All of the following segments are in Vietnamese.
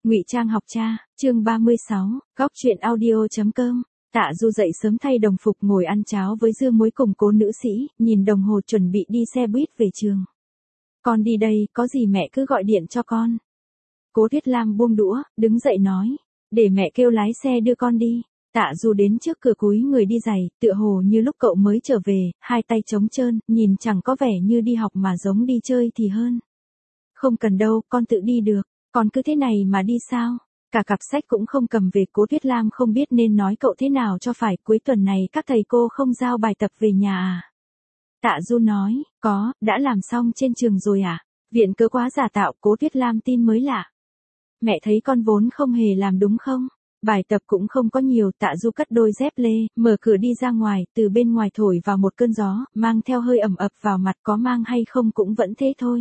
Ngụy Trang học cha, chương 36, góc truyện audio.com. Tạ Du dậy sớm thay đồng phục ngồi ăn cháo với dưa muối cùng Cố nữ sĩ, nhìn đồng hồ chuẩn bị đi xe buýt về trường. Con đi đây, có gì mẹ cứ gọi điện cho con. Cố Tuyết Lam buông đũa, đứng dậy nói, để mẹ kêu lái xe đưa con đi. Tạ Du đến trước cửa cúi người đi giày, tựa hồ như lúc cậu mới trở về, hai tay trống trơn, nhìn chẳng có vẻ như đi học mà giống đi chơi thì hơn. Không cần đâu, con tự đi được. Con cứ thế này mà đi sao? Cả cặp sách cũng không cầm về. Cố Tuyết Lam không biết nên nói cậu thế nào cho phải. Cuối tuần này các thầy cô không giao bài tập về nhà à? Tạ Du nói, có, đã làm xong trên trường rồi à? Viện cớ quá giả tạo. Cố Tuyết Lam tin mới lạ. Mẹ thấy con vốn không hề làm đúng không? Bài tập cũng không có nhiều. Tạ Du cất đôi dép lê, mở cửa đi ra ngoài, từ bên ngoài thổi vào một cơn gió, mang theo hơi ẩm ập vào mặt, có mang hay không cũng vẫn thế thôi.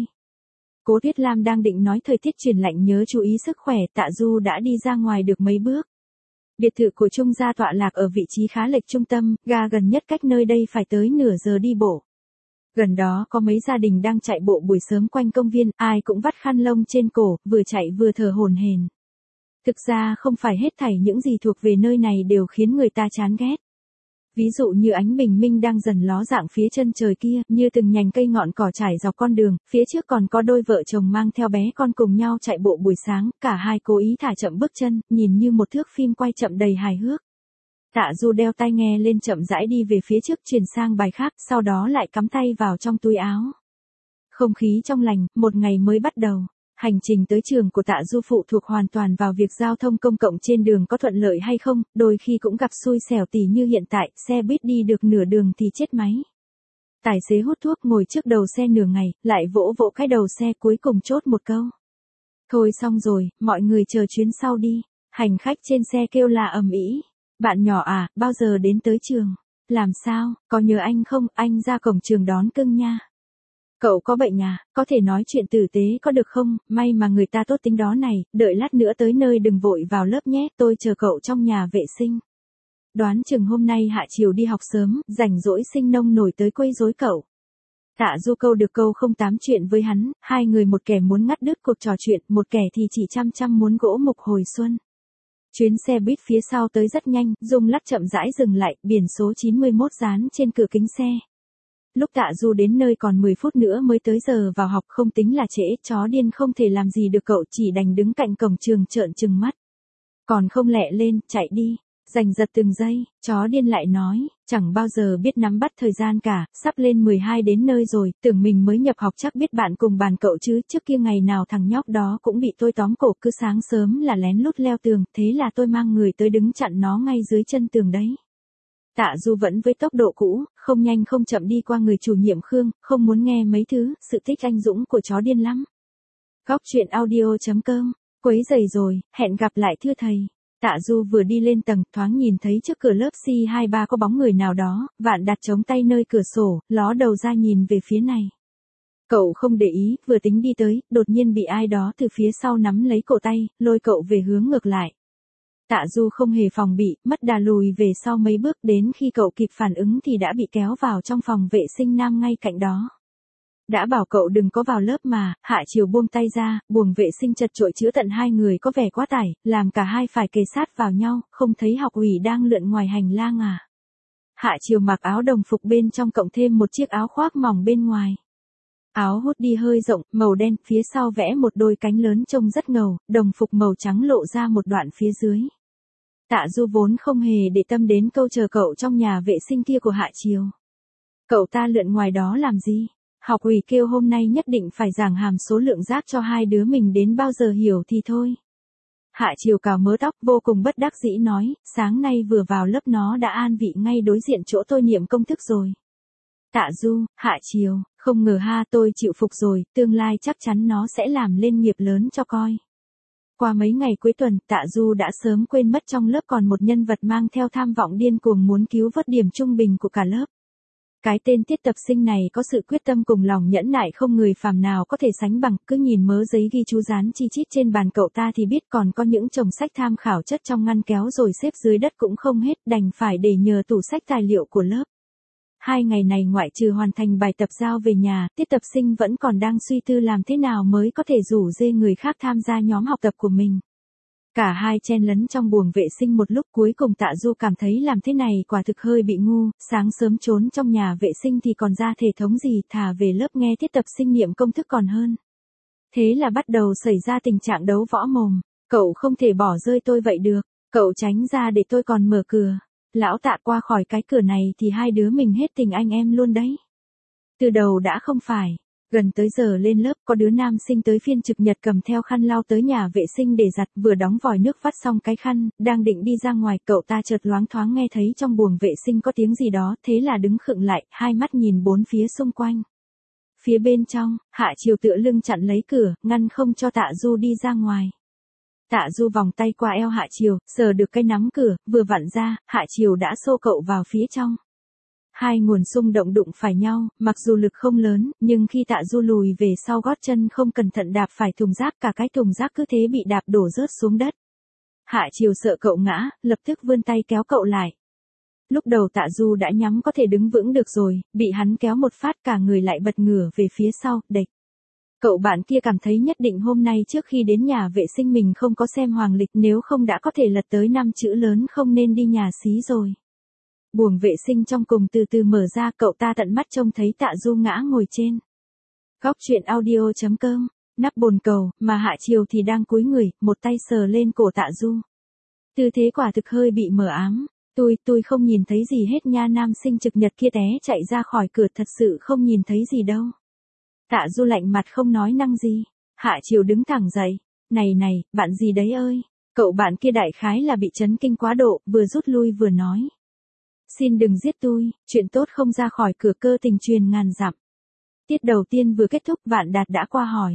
Cố Tuyết Lam đang định nói thời tiết chuyển lạnh nhớ chú ý sức khỏe. Tạ Du đã đi ra ngoài được mấy bước. Biệt thự của Trung gia tọa lạc ở vị trí khá lệch trung tâm, ga gần nhất cách nơi đây phải tới nửa giờ đi bộ. Gần đó có mấy gia đình đang chạy bộ buổi sớm quanh công viên, ai cũng vắt khăn lông trên cổ, vừa chạy vừa thở hổn hển. Thực ra không phải hết thảy những gì thuộc về nơi này đều khiến người ta chán ghét. Ví dụ như ánh bình minh đang dần ló dạng phía chân trời kia, như từng nhành cây ngọn cỏ trải dọc con đường, phía trước còn có đôi vợ chồng mang theo bé con cùng nhau chạy bộ buổi sáng, cả hai cố ý thả chậm bước chân, nhìn như một thước phim quay chậm đầy hài hước. Tạ Du đeo tai nghe lên chậm rãi đi về phía trước, chuyển sang bài khác, sau đó lại cắm tay vào trong túi áo. Không khí trong lành, một ngày mới bắt đầu. Hành trình tới trường của Tạ Du phụ thuộc hoàn toàn vào việc giao thông công cộng trên đường có thuận lợi hay không, đôi khi cũng gặp xui xẻo tỉ như hiện tại, xe buýt đi được nửa đường thì chết máy. Tài xế hút thuốc ngồi trước đầu xe nửa ngày, lại vỗ vỗ cái đầu xe, cuối cùng chốt một câu. Thôi xong rồi, mọi người chờ chuyến sau đi. Hành khách trên xe kêu la ầm ĩ. Bạn nhỏ à, bao giờ đến tới trường? Làm sao, có nhớ anh không, anh ra cổng trường đón cưng nha. Cậu có bệnh à, có thể nói chuyện tử tế có được không, may mà người ta tốt tính đó này, đợi lát nữa tới nơi đừng vội vào lớp nhé, tôi chờ cậu trong nhà vệ sinh. Đoán chừng hôm nay Hạ Chiều đi học sớm, rảnh rỗi sinh nông nổi tới quấy rối cậu. Tạ Du câu được câu không tám chuyện với hắn, hai người một kẻ muốn ngắt đứt cuộc trò chuyện, một kẻ thì chỉ chăm muốn gỗ mục hồi xuân. Chuyến xe buýt phía sau tới rất nhanh, rung lắc chậm rãi dừng lại, biển số 91 dán trên cửa kính xe. Lúc Tạ Du đến nơi còn 10 phút nữa mới tới giờ vào học, không tính là trễ, chó điên không thể làm gì được cậu, chỉ đành đứng cạnh cổng trường trợn trừng mắt. Còn không lẹ lên, chạy đi, giành giật từng giây, chó điên lại nói, chẳng bao giờ biết nắm bắt thời gian cả, sắp lên 12 đến nơi rồi, tưởng mình mới nhập học chắc biết bạn cùng bàn cậu chứ, trước kia ngày nào thằng nhóc đó cũng bị tôi tóm cổ, cứ sáng sớm là lén lút leo tường, thế là tôi mang người tới đứng chặn nó ngay dưới chân tường đấy. Tạ Du vẫn với tốc độ cũ, không nhanh không chậm đi qua người chủ nhiệm Khương, không muốn nghe mấy thứ, sự tích anh dũng của chó điên lắm. Góc truyện audio.com, quấy rầy rồi, hẹn gặp lại thưa thầy. Tạ Du vừa đi lên tầng, thoáng nhìn thấy trước cửa lớp C23 có bóng người nào đó, Vạn đặt chống tay nơi cửa sổ, ló đầu ra nhìn về phía này. Cậu không để ý, vừa tính đi tới, đột nhiên bị ai đó từ phía sau nắm lấy cổ tay, lôi cậu về hướng ngược lại. Tạ Du không hề phòng bị, mất đà lùi về sau mấy bước, đến khi cậu kịp phản ứng thì đã bị kéo vào trong phòng vệ sinh nam ngay cạnh đó. Đã bảo cậu đừng có vào lớp mà, Hạ Chiều buông tay ra, buồng vệ sinh chật chội chứa tận hai người có vẻ quá tải, làm cả hai phải kề sát vào nhau, không thấy học ủy đang lượn ngoài hành lang à. Hạ Chiều mặc áo đồng phục bên trong cộng thêm một chiếc áo khoác mỏng bên ngoài. Áo hút đi hơi rộng, màu đen, phía sau vẽ một đôi cánh lớn trông rất ngầu, đồng phục màu trắng lộ ra một đoạn phía dưới. Tạ Du vốn không hề để tâm đến câu chờ cậu trong nhà vệ sinh kia của Hạ Chiều. Cậu ta lượn ngoài đó làm gì? Học ủy kêu hôm nay nhất định phải giảng hàm số lượng rác cho hai đứa mình đến bao giờ hiểu thì thôi. Hạ Chiều cào mớ tóc vô cùng bất đắc dĩ nói, sáng nay vừa vào lớp nó đã an vị ngay đối diện chỗ tôi niệm công thức rồi. Tạ Du, Hạ Chiều, không ngờ ha, tôi chịu phục rồi, tương lai chắc chắn nó sẽ làm lên nghiệp lớn cho coi. Qua mấy ngày cuối tuần, Tạ Du đã sớm quên mất trong lớp còn một nhân vật mang theo tham vọng điên cuồng muốn cứu vớt điểm trung bình của cả lớp. Cái tên Tiết Tập Sinh này có sự quyết tâm cùng lòng nhẫn nại không người phàm nào có thể sánh bằng, cứ nhìn mớ giấy ghi chú dán chi chít trên bàn cậu ta thì biết, còn có những chồng sách tham khảo chất trong ngăn kéo rồi xếp dưới đất cũng không hết, đành phải để nhờ tủ sách tài liệu của lớp. 2 ngày này ngoại trừ hoàn thành bài tập giao về nhà, Tiết Tập Sinh vẫn còn đang suy tư làm thế nào mới có thể rủ dê người khác tham gia nhóm học tập của mình. Cả hai chen lấn trong buồng vệ sinh một lúc, cuối cùng Tạ Du cảm thấy làm thế này quả thực hơi bị ngu, sáng sớm trốn trong nhà vệ sinh thì còn ra thể thống gì, thà về lớp nghe tiết tập sinh niệm công thức còn hơn. Thế là bắt đầu xảy ra tình trạng đấu võ mồm. Cậu không thể bỏ rơi tôi vậy được, cậu tránh ra để tôi còn mở cửa. Lão Tạ qua khỏi cái cửa này thì hai đứa mình hết tình anh em luôn đấy. Từ đầu đã không phải. Gần tới giờ lên lớp, có đứa nam sinh tới phiên trực nhật cầm theo khăn lau tới nhà vệ sinh để giặt, vừa đóng vòi nước vắt xong cái khăn, đang định đi ra ngoài, cậu ta chợt loáng thoáng nghe thấy trong buồng vệ sinh có tiếng gì đó, thế là đứng khựng lại, hai mắt nhìn bốn phía xung quanh. Phía bên trong, Hạ Chiều tựa lưng chặn lấy cửa, ngăn không cho Tạ Du đi ra ngoài. Tạ Du vòng tay qua eo Hạ Chiều, sờ được cái nắm cửa, vừa vặn ra, Hạ Chiều đã xô cậu vào phía trong. Hai nguồn xung động đụng phải nhau, mặc dù lực không lớn, nhưng khi Tạ Du lùi về sau, gót chân không cẩn thận đạp phải thùng rác, cả cái thùng rác cứ thế bị đạp đổ rớt xuống đất. Hạ Chiều sợ cậu ngã, lập tức vươn tay kéo cậu lại. Lúc đầu Tạ Du đã nhắm có thể đứng vững được rồi, bị hắn kéo một phát cả người lại bật ngửa về phía sau, đệch. Cậu bạn kia cảm thấy nhất định hôm nay trước khi đến nhà vệ sinh mình không có xem hoàng lịch, nếu không đã có thể lật tới 5 chữ lớn không nên đi nhà xí rồi. Buồng vệ sinh trong cùng từ từ mở ra, cậu ta tận mắt trông thấy Tạ Du ngã ngồi trên góc truyện audio.com, nắp bồn cầu, mà Hạ Chiều thì đang cúi người, một tay sờ lên cổ Tạ Du. Tư thế quả thực hơi bị mờ ám. Tôi không nhìn thấy gì hết nha, nam sinh trực nhật kia té chạy ra khỏi cửa, thật sự không nhìn thấy gì đâu. Tạ Du lạnh mặt không nói năng gì. Hạ Chiều đứng thẳng dậy. Này, bạn gì đấy ơi? Cậu bạn kia đại khái là bị chấn kinh quá độ, vừa rút lui vừa nói. Xin đừng giết tôi, chuyện tốt không ra khỏi cửa, cơ tình truyền ngàn dặm. Tiết đầu tiên vừa kết thúc, Vạn Đạt đã qua hỏi.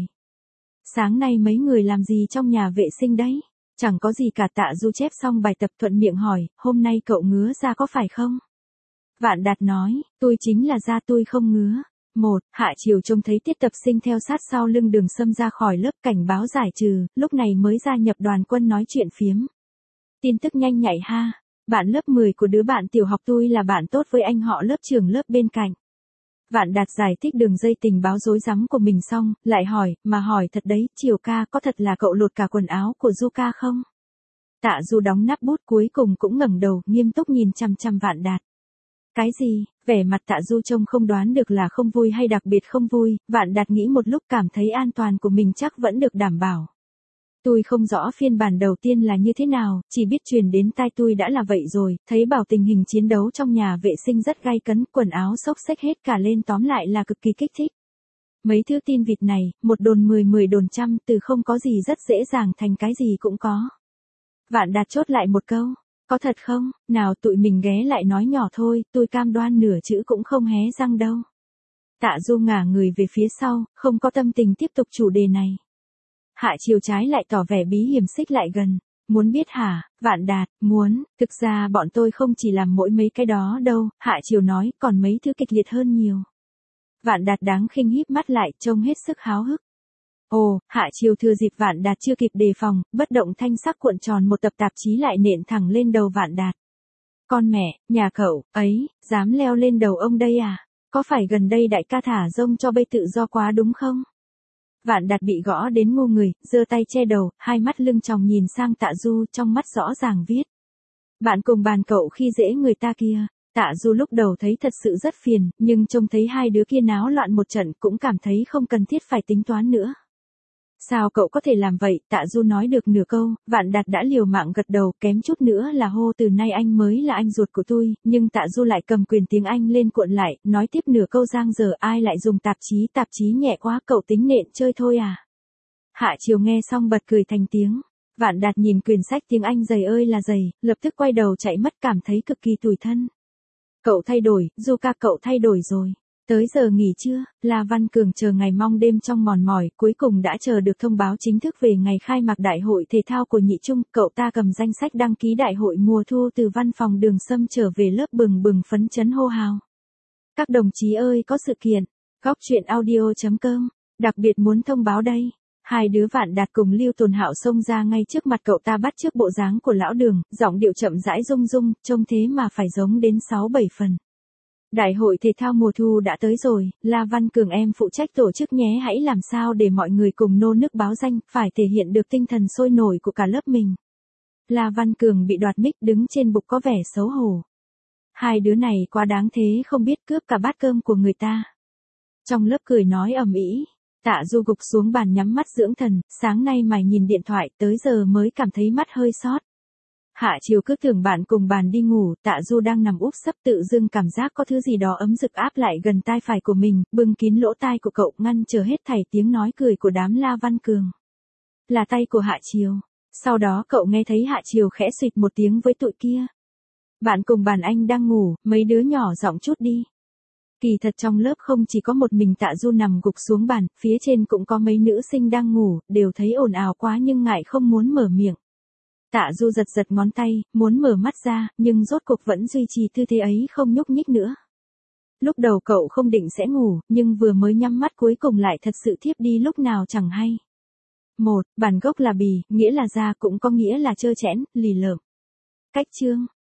Sáng nay mấy người làm gì trong nhà vệ sinh đấy? Chẳng có gì cả, Tạ Du chép xong bài tập thuận miệng hỏi, hôm nay cậu ngứa da có phải không? Vạn Đạt nói, tôi chính là da tôi không ngứa. Hạ Chiều trông thấy tiết tập sinh theo sát sau lưng Đường Sâm ra khỏi lớp, cảnh báo giải trừ, lúc này mới gia nhập đoàn quân nói chuyện phiếm. Tin tức nhanh nhạy ha, bạn lớp 10 của đứa bạn tiểu học tôi là bạn tốt với anh họ lớp trưởng lớp bên cạnh. Vạn Đạt giải thích đường dây tình báo rối rắm của mình xong, lại hỏi, mà hỏi thật đấy, Chiều ca, có thật là cậu lột cả quần áo của Du ca không? Tạ Du đóng nắp bút, cuối cùng cũng ngẩng đầu, nghiêm túc nhìn chằm chằm Vạn Đạt. Cái gì? Vẻ mặt Tạ Du trông không đoán được là không vui hay đặc biệt không vui, Vạn Đạt nghĩ một lúc cảm thấy an toàn của mình chắc vẫn được đảm bảo. Tôi không rõ phiên bản đầu tiên là như thế nào, chỉ biết truyền đến tai tôi đã là vậy rồi, thấy bảo tình hình chiến đấu trong nhà vệ sinh rất gay cấn, quần áo xốc xếch hết cả lên, tóm lại là cực kỳ kích thích. Mấy thứ tin vịt này, một đồn 10 đồn trăm, từ không có gì rất dễ dàng thành cái gì cũng có. Vạn Đạt chốt lại một câu. Có thật không? Nào tụi mình ghé lại nói nhỏ thôi, tôi cam đoan nửa chữ cũng không hé răng đâu. Tạ Du ngả người về phía sau, không có tâm tình tiếp tục chủ đề này. Hạ Chiều trái lại tỏ vẻ bí hiểm xích lại gần. Muốn biết hả? Vạn Đạt, muốn, thực ra bọn tôi không chỉ làm mỗi mấy cái đó đâu, Hạ Chiều nói, còn mấy thứ kịch liệt hơn nhiều. Vạn Đạt đáng khinh híp mắt lại, trông hết sức háo hức. Ồ, Hạ Chiều thừa dịp Vạn Đạt chưa kịp đề phòng, bất động thanh sắc cuộn tròn một tập tạp chí lại nện thẳng lên đầu Vạn Đạt. Con mẹ, nhà cậu, ấy, dám leo lên đầu ông đây à? Có phải gần đây đại ca thả rông cho bay tự do quá đúng không? Vạn Đạt bị gõ đến ngu người, giơ tay che đầu, hai mắt lưng tròng nhìn sang Tạ Du, trong mắt rõ ràng viết. Bạn cùng bàn cậu khi dễ người ta kia. Tạ Du lúc đầu thấy thật sự rất phiền, nhưng trông thấy hai đứa kia náo loạn một trận cũng cảm thấy không cần thiết phải tính toán nữa. Sao cậu có thể làm vậy? Tạ Du nói được nửa câu, Vạn Đạt đã liều mạng gật đầu, kém chút nữa là hô từ nay anh mới là anh ruột của tôi, nhưng Tạ Du lại cầm quyền tiếng Anh lên cuộn lại, nói tiếp nửa câu giang dở, ai lại dùng tạp chí nhẹ quá, cậu tính nện chơi thôi à? Hạ Chiều nghe xong bật cười thành tiếng. Vạn Đạt nhìn quyển sách tiếng Anh dày ơi là dày, lập tức quay đầu chạy mất, cảm thấy cực kỳ tủi thân. Cậu thay đổi, Du ca, cậu thay đổi rồi. Tới giờ nghỉ trưa, La Văn Cường chờ ngày mong đêm trong mòn mỏi, cuối cùng đã chờ được thông báo chính thức về ngày khai mạc đại hội thể thao của Nhị Trung. Cậu ta cầm danh sách đăng ký đại hội mùa thu từ văn phòng Đường Sâm trở về lớp, bừng bừng phấn chấn hô hào. Các đồng chí ơi, có sự kiện. Góc truyện audio.com, đặc biệt muốn thông báo đây. Hai đứa Vạn Đạt cùng Lưu Tồn Hạo xông ra ngay trước mặt cậu ta, bắt chước bộ dáng của lão Đường, giọng điệu chậm rãi rung rung, trông thế mà phải giống đến 6-7 phần. Đại hội thể thao mùa thu đã tới rồi, La Văn Cường em phụ trách tổ chức nhé, hãy làm sao để mọi người cùng nô nức báo danh, phải thể hiện được tinh thần sôi nổi của cả lớp mình. La Văn Cường bị đoạt mic đứng trên bục có vẻ xấu hổ. Hai đứa này quá đáng thế, không biết cướp cả bát cơm của người ta. Trong lớp cười nói ầm ĩ. Tạ Du gục xuống bàn nhắm mắt dưỡng thần, sáng nay mày nhìn điện thoại tới giờ mới cảm thấy mắt hơi sót. Hạ Chiều cứ tưởng bạn cùng bàn đi ngủ, Tạ Du đang nằm úp sấp tự dưng cảm giác có thứ gì đó ấm rực áp lại gần tai phải của mình, bưng kín lỗ tai của cậu ngăn chờ hết thảy tiếng nói cười của đám La Văn Cường. Là tay của Hạ Chiều. Sau đó cậu nghe thấy Hạ Chiều khẽ xịt một tiếng với tụi kia. Bạn cùng bàn anh đang ngủ, mấy đứa nhỏ giọng chút đi. Kỳ thật trong lớp không chỉ có một mình Tạ Du nằm gục xuống bàn, phía trên cũng có mấy nữ sinh đang ngủ, đều thấy ồn ào quá nhưng ngại không muốn mở miệng. Tạ Du giật giật ngón tay, muốn mở mắt ra, nhưng rốt cuộc vẫn duy trì tư thế ấy không nhúc nhích nữa. Lúc đầu cậu không định sẽ ngủ, nhưng vừa mới nhắm mắt cuối cùng lại thật sự thiếp đi lúc nào chẳng hay. Bản gốc là bì, nghĩa là da, cũng có nghĩa là trơ trẽn, lì lợm. Cách chương